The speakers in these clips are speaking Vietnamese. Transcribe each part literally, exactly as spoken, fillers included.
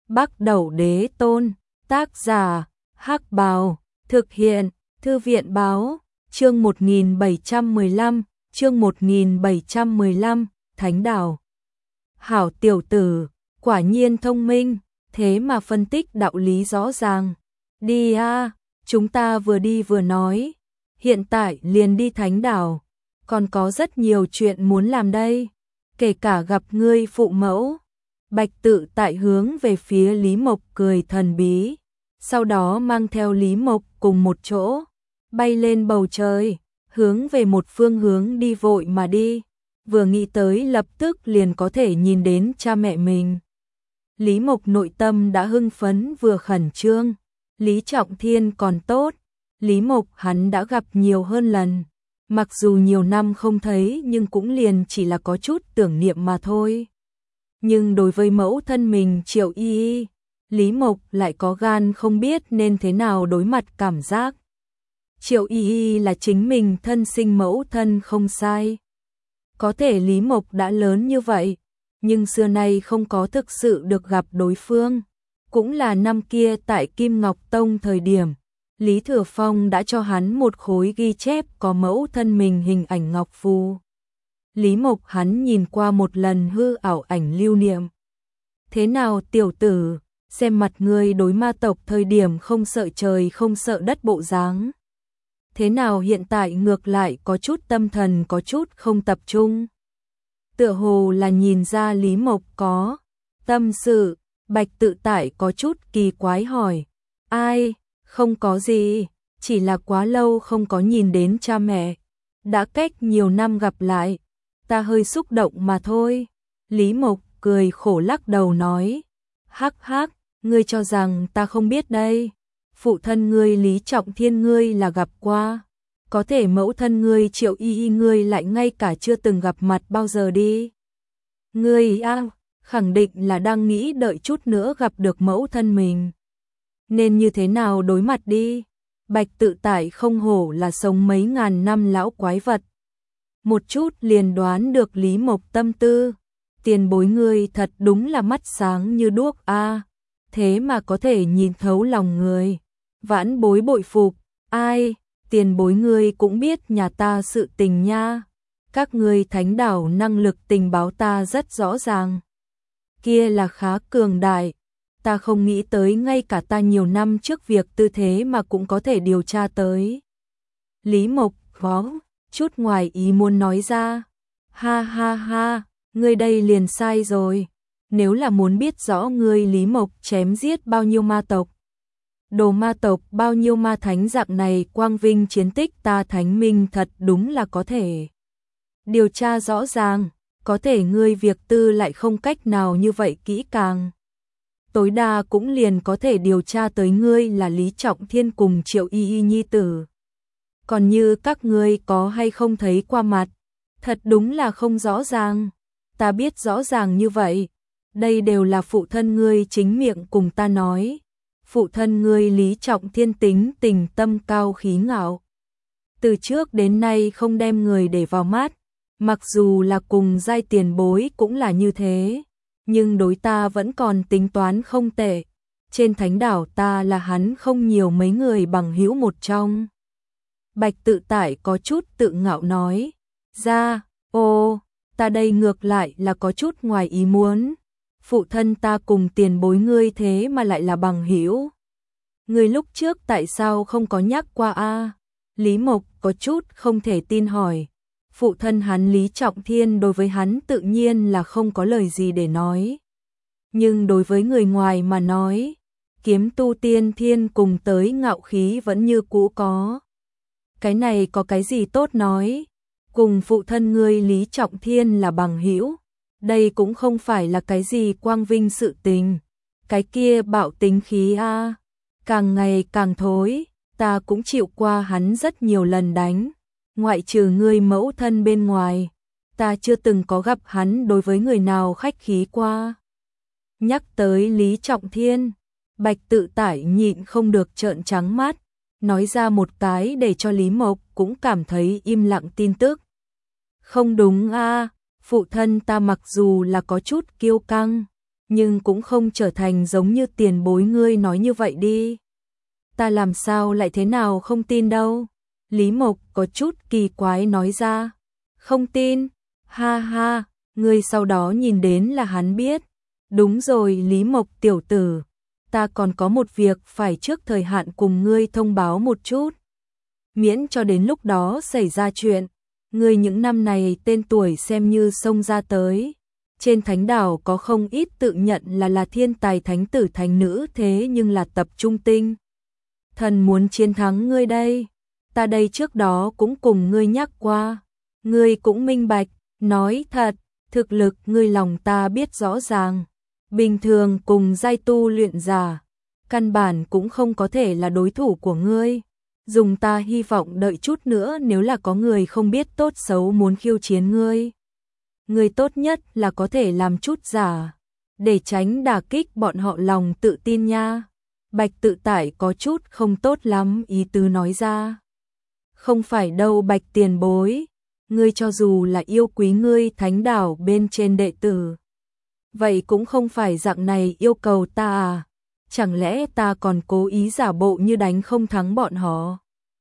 Bắc Đẩu Đế Tôn, tác giả, Hắc Bào, thực hiện, Thư viện báo, chương một nghìn bảy trăm mười lăm, chương một nghìn bảy trăm mười lăm, Thánh Đảo. Hảo tiểu tử, quả nhiên thông minh, thế mà phân tích đạo lý rõ ràng. Đi a, chúng ta vừa đi vừa nói, hiện tại liền đi Thánh Đảo, còn có rất nhiều chuyện muốn làm đây, kể cả gặp ngươi phụ mẫu. Bạch Tự Tại hướng về phía Lý Mộc cười thần bí, sau đó mang theo Lý Mộc cùng một chỗ, bay lên bầu trời, hướng về một phương hướng đi vội mà đi, vừa nghĩ tới lập tức liền có thể nhìn đến cha mẹ mình. Lý Mộc nội tâm đã hưng phấn vừa khẩn trương, Lý Trọng Thiên còn tốt, Lý Mộc hắn đã gặp nhiều hơn lần, mặc dù nhiều năm không thấy nhưng cũng liền chỉ là có chút tưởng niệm mà thôi. Nhưng đối với mẫu thân mình Triệu Y Y, Lý Mộc lại có gan không biết nên thế nào đối mặt cảm giác. Triệu Y Y là chính mình thân sinh mẫu thân không sai. Có thể Lý Mộc đã lớn như vậy, nhưng xưa nay không có thực sự được gặp đối phương. Cũng là năm kia tại Kim Ngọc Tông thời điểm, Lý Thừa Phong đã cho hắn một khối ghi chép có mẫu thân mình hình ảnh ngọc phù. Lý Mộc hắn nhìn qua một lần hư ảo ảnh lưu niệm. Thế nào tiểu tử, xem mặt ngươi đối ma tộc thời điểm không sợ trời không sợ đất bộ dáng. Thế nào hiện tại ngược lại có chút tâm thần có chút không tập trung. Tựa hồ là nhìn ra Lý Mộc có tâm sự, Bạch Tự Tại có chút kỳ quái hỏi. Ai, không có gì, chỉ là quá lâu không có nhìn đến cha mẹ. Đã cách nhiều năm gặp lại, ta hơi xúc động mà thôi. Lý Mộc cười khổ lắc đầu nói. Hắc hắc, ngươi cho rằng ta không biết đây. Phụ thân ngươi Lý Trọng Thiên ngươi là gặp qua. Có thể mẫu thân ngươi Triệu Y Y ngươi lại ngay cả chưa từng gặp mặt bao giờ đi. Ngươi a, khẳng định là đang nghĩ đợi chút nữa gặp được mẫu thân mình. Nên như thế nào đối mặt đi. Bạch Tự Tại không hổ là sống mấy ngàn năm lão quái vật. Một chút liền đoán được Lý Mộc tâm tư. Tiền bối ngươi thật đúng là mắt sáng như đuốc a, thế mà có thể nhìn thấu lòng người. Vãn bối bội phục. Ai, tiền bối ngươi cũng biết nhà ta sự tình nha. Các ngươi Thánh Đảo năng lực tình báo ta rất rõ ràng. Kia là khá cường đại. Ta không nghĩ tới ngay cả ta nhiều năm trước việc tư thế mà cũng có thể điều tra tới. Lý Mộc có chút ngoài ý muốn nói ra. Ha ha ha, ngươi đây liền sai rồi. Nếu là muốn biết rõ ngươi Lý Mộc chém giết bao nhiêu ma tộc, đồ ma tộc bao nhiêu ma thánh dạng này quang vinh chiến tích ta Thánh Minh thật đúng là có thể điều tra rõ ràng, có thể ngươi việc tư lại không cách nào như vậy kỹ càng. Tối đa cũng liền có thể điều tra tới ngươi là Lý Trọng Thiên cùng Triệu Y Y nhi tử. Còn như các ngươi có hay không thấy qua mặt, thật đúng là không rõ ràng. Ta biết rõ ràng như vậy, đây đều là phụ thân ngươi chính miệng cùng ta nói. Phụ thân ngươi Lý Trọng Thiên tính tình tâm cao khí ngạo. Từ trước đến nay không đem người để vào mắt, mặc dù là cùng giai tiền bối cũng là như thế. Nhưng đối ta vẫn còn tính toán không tệ. Trên Thánh Đảo ta là hắn không nhiều mấy người bằng hữu một trong. Bạch Tự Tại có chút tự ngạo nói. Ra, ô, ta đây ngược lại là có chút ngoài ý muốn. Phụ thân ta cùng tiền bối ngươi thế mà lại là bằng hữu. Ngươi lúc trước tại sao không có nhắc qua a? Lý Mộc có chút không thể tin hỏi. Phụ thân hắn Lý Trọng Thiên đối với hắn tự nhiên là không có lời gì để nói. Nhưng đối với người ngoài mà nói, kiếm tu tiên thiên cùng tới ngạo khí vẫn như cũ có. Cái này có cái gì tốt nói, cùng phụ thân ngươi Lý Trọng Thiên là bằng hữu, đây cũng không phải là cái gì quang vinh sự tình. Cái kia bạo tính khí a, càng ngày càng thối, ta cũng chịu qua hắn rất nhiều lần đánh. Ngoại trừ ngươi mẫu thân bên ngoài, ta chưa từng có gặp hắn đối với người nào khách khí qua. Nhắc tới Lý Trọng Thiên, Bạch Tự Tại nhịn không được trợn trắng mắt, nói ra một cái để cho Lý Mộc cũng cảm thấy im lặng tin tức. Không đúng a, phụ thân ta mặc dù là có chút kiêu căng, nhưng cũng không trở thành giống như tiền bối ngươi nói như vậy đi. Ta làm sao lại thế nào không tin đâu. Lý Mộc có chút kỳ quái nói ra. Không tin, ha ha, ngươi sau đó nhìn đến là hắn biết. Đúng rồi Lý Mộc tiểu tử, ta còn có một việc phải trước thời hạn cùng ngươi thông báo một chút. Miễn cho đến lúc đó xảy ra chuyện, ngươi những năm này tên tuổi xem như xông ra tới. Trên thánh đảo có không ít tự nhận là là thiên tài thánh tử thánh nữ thế nhưng là tập trung tinh. Thần muốn chiến thắng ngươi đây. Ta đây trước đó cũng cùng ngươi nhắc qua. Ngươi cũng minh bạch, nói thật, thực lực ngươi lòng ta biết rõ ràng. Bình thường cùng giai tu luyện giả, căn bản cũng không có thể là đối thủ của ngươi. Dùng ta hy vọng đợi chút nữa nếu là có người không biết tốt xấu muốn khiêu chiến ngươi. Ngươi tốt nhất là có thể làm chút giả, để tránh đả kích bọn họ lòng tự tin nha. Bạch Tự Tại có chút không tốt lắm ý tứ nói ra. Không phải đâu Bạch tiền bối, ngươi cho dù là yêu quý ngươi thánh đảo bên trên đệ tử, vậy cũng không phải dạng này yêu cầu ta à, chẳng lẽ ta còn cố ý giả bộ như đánh không thắng bọn họ.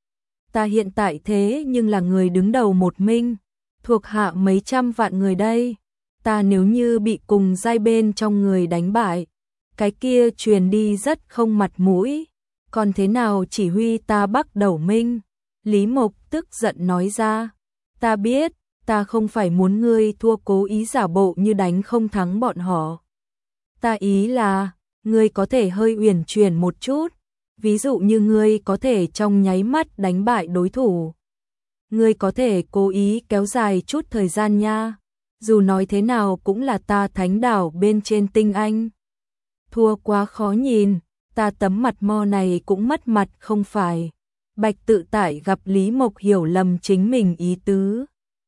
Ta hiện tại thế nhưng là người đứng đầu một minh, thuộc hạ mấy trăm vạn người đây, ta nếu như bị cùng giai bên trong người đánh bại, cái kia truyền đi rất không mặt mũi, còn thế nào chỉ huy ta Bắc Đầu Minh. Lý Mộc tức giận nói ra, ta biết, ta không phải muốn ngươi thua cố ý giả bộ như đánh không thắng bọn họ. Ta ý là, ngươi có thể hơi uyển chuyển một chút, ví dụ như ngươi có thể trong nháy mắt đánh bại đối thủ. Ngươi có thể cố ý kéo dài chút thời gian nha, dù nói thế nào cũng là ta thánh đảo bên trên tinh anh. Thua quá khó nhìn, ta tấm mặt mo này cũng mất mặt không phải. Bạch Tự Tại gặp Lý Mộc hiểu lầm chính mình ý tứ,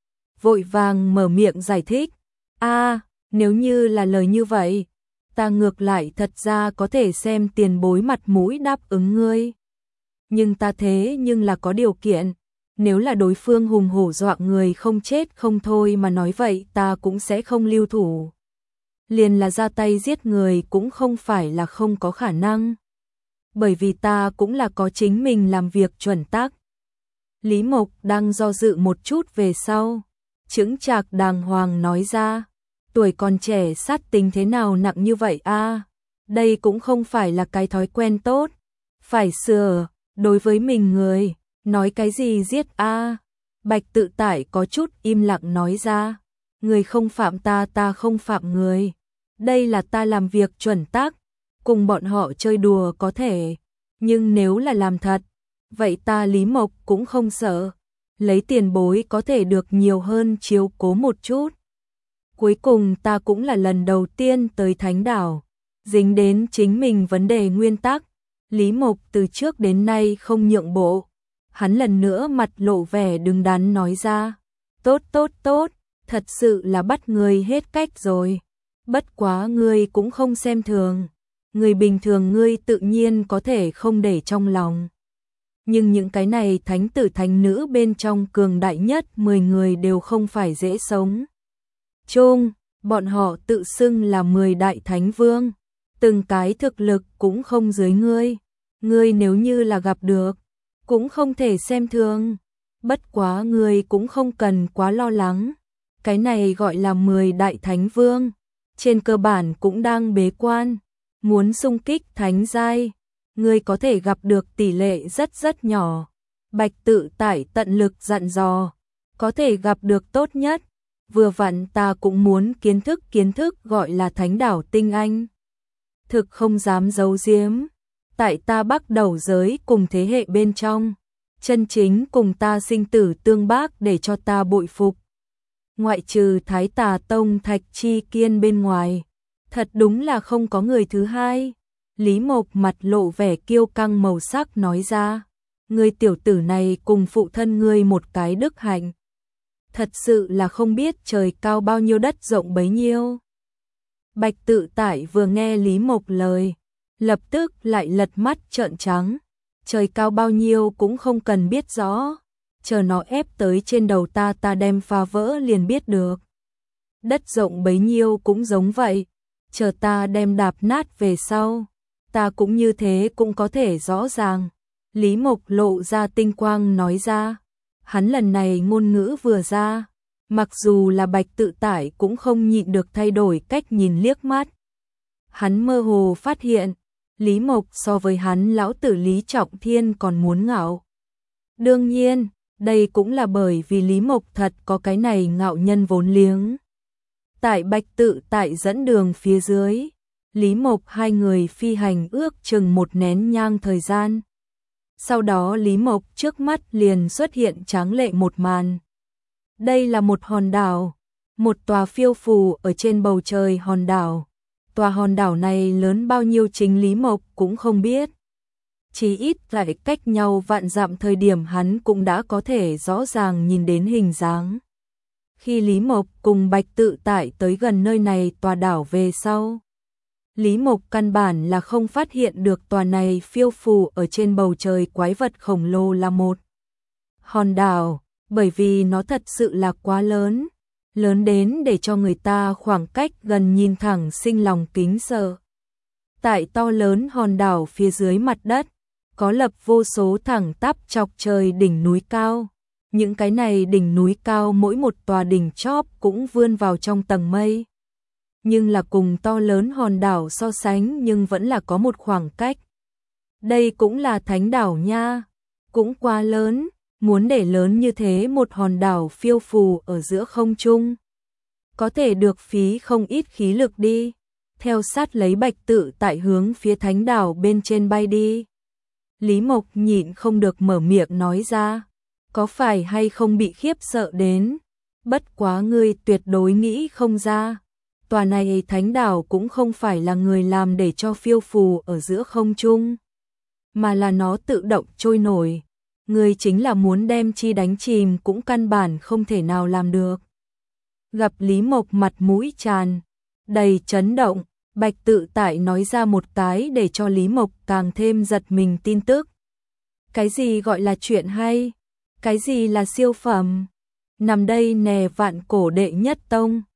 vội vàng mở miệng giải thích. A, nếu như là lời như vậy, ta ngược lại thật ra có thể xem tiền bối mặt mũi đáp ứng ngươi. Nhưng ta thế nhưng là có điều kiện, nếu là đối phương hùng hổ dọa người không chết không thôi mà nói vậy ta cũng sẽ không lưu thủ. Liền là ra tay giết người cũng không phải là không có khả năng. Bởi vì ta cũng là có chính mình làm việc chuẩn tắc. Lý Mộc đang do dự một chút về sau, chững chạc đàng hoàng nói ra, tuổi còn trẻ sát tính thế nào nặng như vậy a? Đây cũng không phải là cái thói quen tốt, phải sửa, đối với mình người, nói cái gì giết a? Bạch Tự Tại có chút im lặng nói ra, người không phạm ta ta không phạm người, đây là ta làm việc chuẩn tắc, cùng bọn họ chơi đùa có thể, nhưng nếu là làm thật, vậy ta Lý Mộc cũng không sợ, lấy tiền bối có thể được nhiều hơn chiếu cố một chút. Cuối cùng ta cũng là lần đầu tiên tới thánh đảo, dính đến chính mình vấn đề nguyên tắc, Lý Mộc từ trước đến nay không nhượng bộ. Hắn lần nữa mặt lộ vẻ đứng đắn nói ra, tốt tốt tốt, thật sự là bắt người hết cách rồi, bất quá ngươi cũng không xem thường, người bình thường ngươi tự nhiên có thể không để trong lòng. Nhưng những cái này thánh tử thánh nữ bên trong cường đại nhất mười người đều không phải dễ sống. Chung, bọn họ tự xưng là mười đại thánh vương, từng cái thực lực cũng không dưới ngươi, ngươi nếu như là gặp được, cũng không thể xem thường, bất quá ngươi cũng không cần quá lo lắng, cái này gọi là mười đại thánh vương, trên cơ bản cũng đang bế quan, muốn xung kích thánh giai, ngươi có thể gặp được tỷ lệ rất rất nhỏ. Bạch Tự Tại tận lực dặn dò, có thể gặp được tốt nhất, vừa vặn ta cũng muốn kiến thức kiến thức gọi là thánh đảo tinh anh. Thực không dám giấu giếm, tại ta Bắc Đầu giới cùng thế hệ bên trong, chân chính cùng ta sinh tử tương bác để cho ta bội phục. Ngoại trừ Thái Tà Tông Thạch Chi Kiên bên ngoài, thật đúng là không có người thứ hai. Lý Mộc mặt lộ vẻ kiêu căng màu sắc nói ra, người tiểu tử này cùng phụ thân ngươi một cái đức hạnh. Thật sự là không biết trời cao bao nhiêu đất rộng bấy nhiêu. Bạch Tự Tại vừa nghe Lý Mộc lời, lập tức lại lật mắt trợn trắng. Trời cao bao nhiêu cũng không cần biết rõ, chờ nó ép tới trên đầu ta ta đem phá vỡ liền biết được. Đất rộng bấy nhiêu cũng giống vậy, chờ ta đem đạp nát về sau, ta cũng như thế cũng có thể rõ ràng. Lý Mộc lộ ra tinh quang nói ra, hắn lần này ngôn ngữ vừa ra, mặc dù là Bạch Tự Tại cũng không nhịn được thay đổi cách nhìn liếc mắt. Hắn mơ hồ phát hiện, Lý Mộc so với hắn lão tử Lý Trọng Thiên còn muốn ngạo. Đương nhiên, đây cũng là bởi vì Lý Mộc thật có cái này ngạo nhân vốn liếng. Tại Bạch Tự Tại dẫn đường phía dưới, Lý Mộc hai người phi hành ước chừng một nén nhang thời gian. Sau đó Lý Mộc trước mắt liền xuất hiện tráng lệ một màn. Đây là một hòn đảo, một tòa phiêu phù ở trên bầu trời hòn đảo. Tòa hòn đảo này lớn bao nhiêu chính Lý Mộc cũng không biết. Chỉ ít lại cách nhau vạn dặm thời điểm hắn cũng đã có thể rõ ràng nhìn đến hình dáng. Khi Lý Mộc cùng Bạch Tự Tại tới gần nơi này tòa đảo về sau, Lý Mộc căn bản là không phát hiện được tòa này phiêu phù ở trên bầu trời quái vật khổng lồ là một hòn đảo, bởi vì nó thật sự là quá lớn, lớn đến để cho người ta khoảng cách gần nhìn thẳng sinh lòng kính sợ. Tại to lớn hòn đảo phía dưới mặt đất, có lập vô số thẳng tắp chọc trời đỉnh núi cao. Những cái này đỉnh núi cao mỗi một tòa đỉnh chóp cũng vươn vào trong tầng mây. Nhưng là cùng to lớn hòn đảo so sánh nhưng vẫn là có một khoảng cách. Đây cũng là thánh đảo nha, cũng quá lớn, muốn để lớn như thế một hòn đảo phiêu phù ở giữa không trung. Có thể được phí không ít khí lực đi, theo sát lấy Bạch Tự Tại hướng phía thánh đảo bên trên bay đi. Lý Mộc nhịn không được mở miệng nói ra, có phải hay không bị khiếp sợ đến, bất quá ngươi tuyệt đối nghĩ không ra. Tòa này thánh đảo cũng không phải là người làm để cho phiêu phù ở giữa không trung, mà là nó tự động trôi nổi. Người chính là muốn đem chi đánh chìm cũng căn bản không thể nào làm được. Gặp Lý Mộc mặt mũi tràn đầy chấn động, Bạch Tự Tại nói ra một cái để cho Lý Mộc càng thêm giật mình tin tức. Cái gì gọi là chuyện hay? Cái gì là siêu phẩm? Nằm đây nè vạn cổ đệ nhất tông,